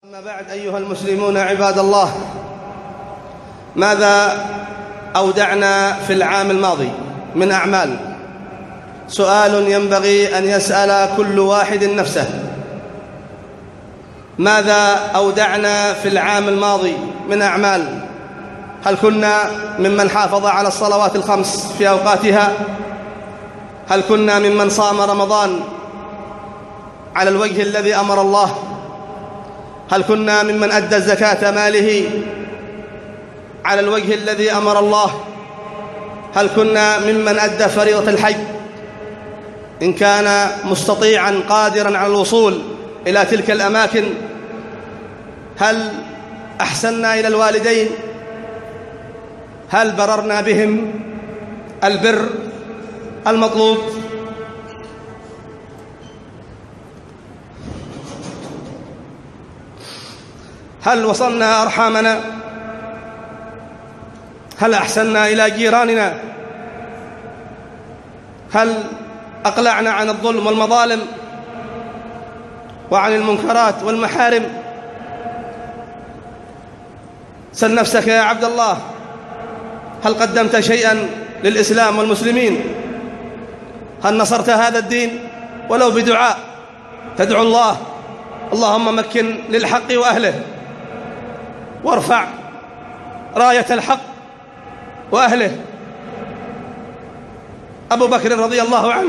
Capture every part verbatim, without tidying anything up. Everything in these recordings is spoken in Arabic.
أما بعد أيها المسلمون عباد الله، ماذا أودعنا في العام الماضي من أعمال؟ سؤال ينبغي أن يسأل كل واحد نفسه. ماذا أودعنا في العام الماضي من أعمال؟ هل كنا ممن حافظ على الصلوات الخمس في أوقاتها؟ هل كنا ممن صام رمضان على الوجه الذي أمر الله؟ هل كنا ممن أدى زكاة ماله على الوجه الذي أمر الله؟ هل كنا ممن أدى فريضة الحج إن كان مستطيعا قادرا على الوصول إلى تلك الأماكن؟ هل أحسنا إلى الوالدين؟ هل بررنا بهم البر المطلوب؟ هل وصلنا أرحامنا؟ هل أحسنا إلى جيراننا؟ هل أقلعنا عن الظلم والمظالم وعن المنكرات والمحارم؟ سل نفسك يا عبد الله، هل قدمت شيئا للإسلام والمسلمين؟ هل نصرت هذا الدين ولو بدعاء تدعو الله اللهم مكن للحق وأهله وارفع راية الحق وأهله؟ أبو بكر رضي الله عنه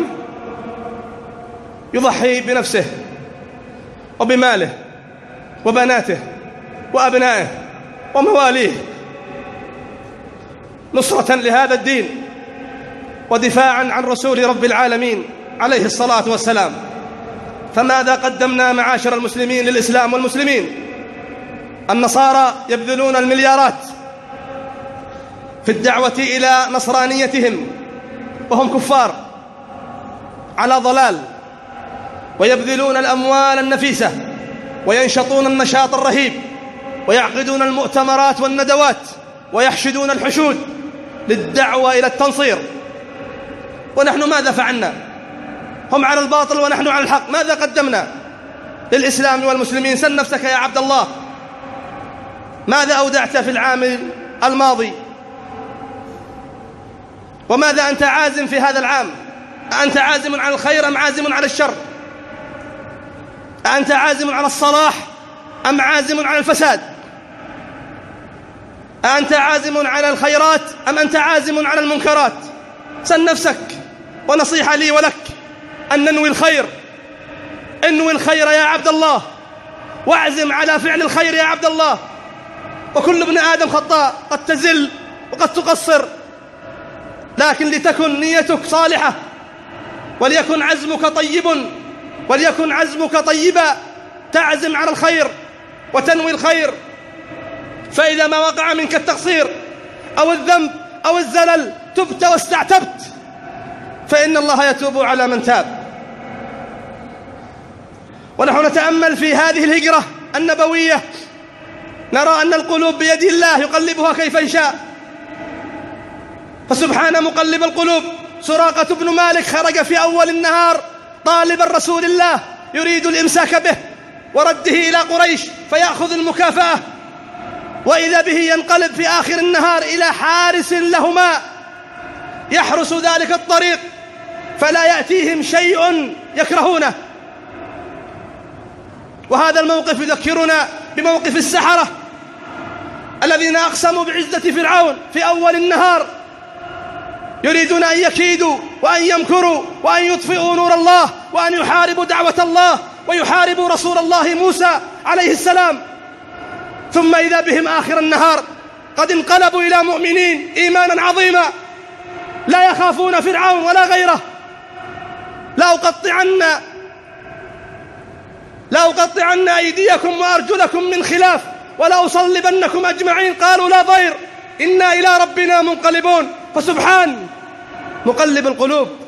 يضحي بنفسه وبماله وبناته وأبنائه ومواليه نصرة لهذا الدين ودفاعا عن رسول رب العالمين عليه الصلاة والسلام. فماذا قدمنا معاشر المسلمين للإسلام والمسلمين؟ النصارى يبذلون المليارات في الدعوة إلى نصرانيتهم وهم كفار على ضلال، ويبذلون الأموال النفيسة وينشطون النشاط الرهيب ويعقدون المؤتمرات والندوات ويحشدون الحشود للدعوة إلى التنصير. ونحن ماذا فعلنا؟ هم على الباطل ونحن على الحق. ماذا قدمنا للإسلام والمسلمين؟ سل نفسك يا عبد الله، ماذا أودعت في العام الماضي؟ وماذا أنت عازم في هذا العام؟ أنت عازم على الخير أم عازم على الشر؟ أنت عازم على الصلاح أم عازم على الفساد؟ أنت عازم على الخيرات أم أنت عازم على المنكرات؟ سل نفسك، ونصيحة لي ولك أن ننوي الخير. انوي الخير يا عبد الله، واعزم على فعل الخير يا عبد الله. وكل ابن آدم خطاء، قد تزل وقد تقصر، لكن لتكن نيتك صالحة وليكن عزمك طيب وليكن عزمك طيبا، تعزم على الخير وتنوي الخير. فإذا ما وقع منك التقصير أو الذنب أو الزلل تبت واستعتبت، فإن الله يتوب على من تاب. ونحن نتأمل في هذه الهجرة النبوية نرى أن القلوب بيد الله يقلبها كيف يشاء. فسبحان مقلب القلوب، سراقة بن مالك خرج في أول النهار طالبا رسول الله يريد الإمساك به ورده إلى قريش فيأخذ المكافأة، وإذا به ينقلب في آخر النهار إلى حارس لهما يحرس ذلك الطريق فلا يأتيهم شيء يكرهونه. وهذا الموقف يذكرنا بموقف السحرة الذين أقسموا بعزة فرعون في أول النهار، يريدون أن يكيدوا وأن يمكروا وأن يطفئوا نور الله وأن يحاربوا دعوة الله ويحاربوا رسول الله موسى عليه السلام. ثم إذا بهم آخر النهار قد انقلبوا إلى مؤمنين إيمانا عظيما، لا يخافون فرعون ولا غيره. لا أقطعن لا أقطعن أيديكم وأرجلكم من خلاف ولا أصلبنكم أجمعين. قالوا لا ضير إنا إلى ربنا منقلبون. فسبحان مقلب القلوب،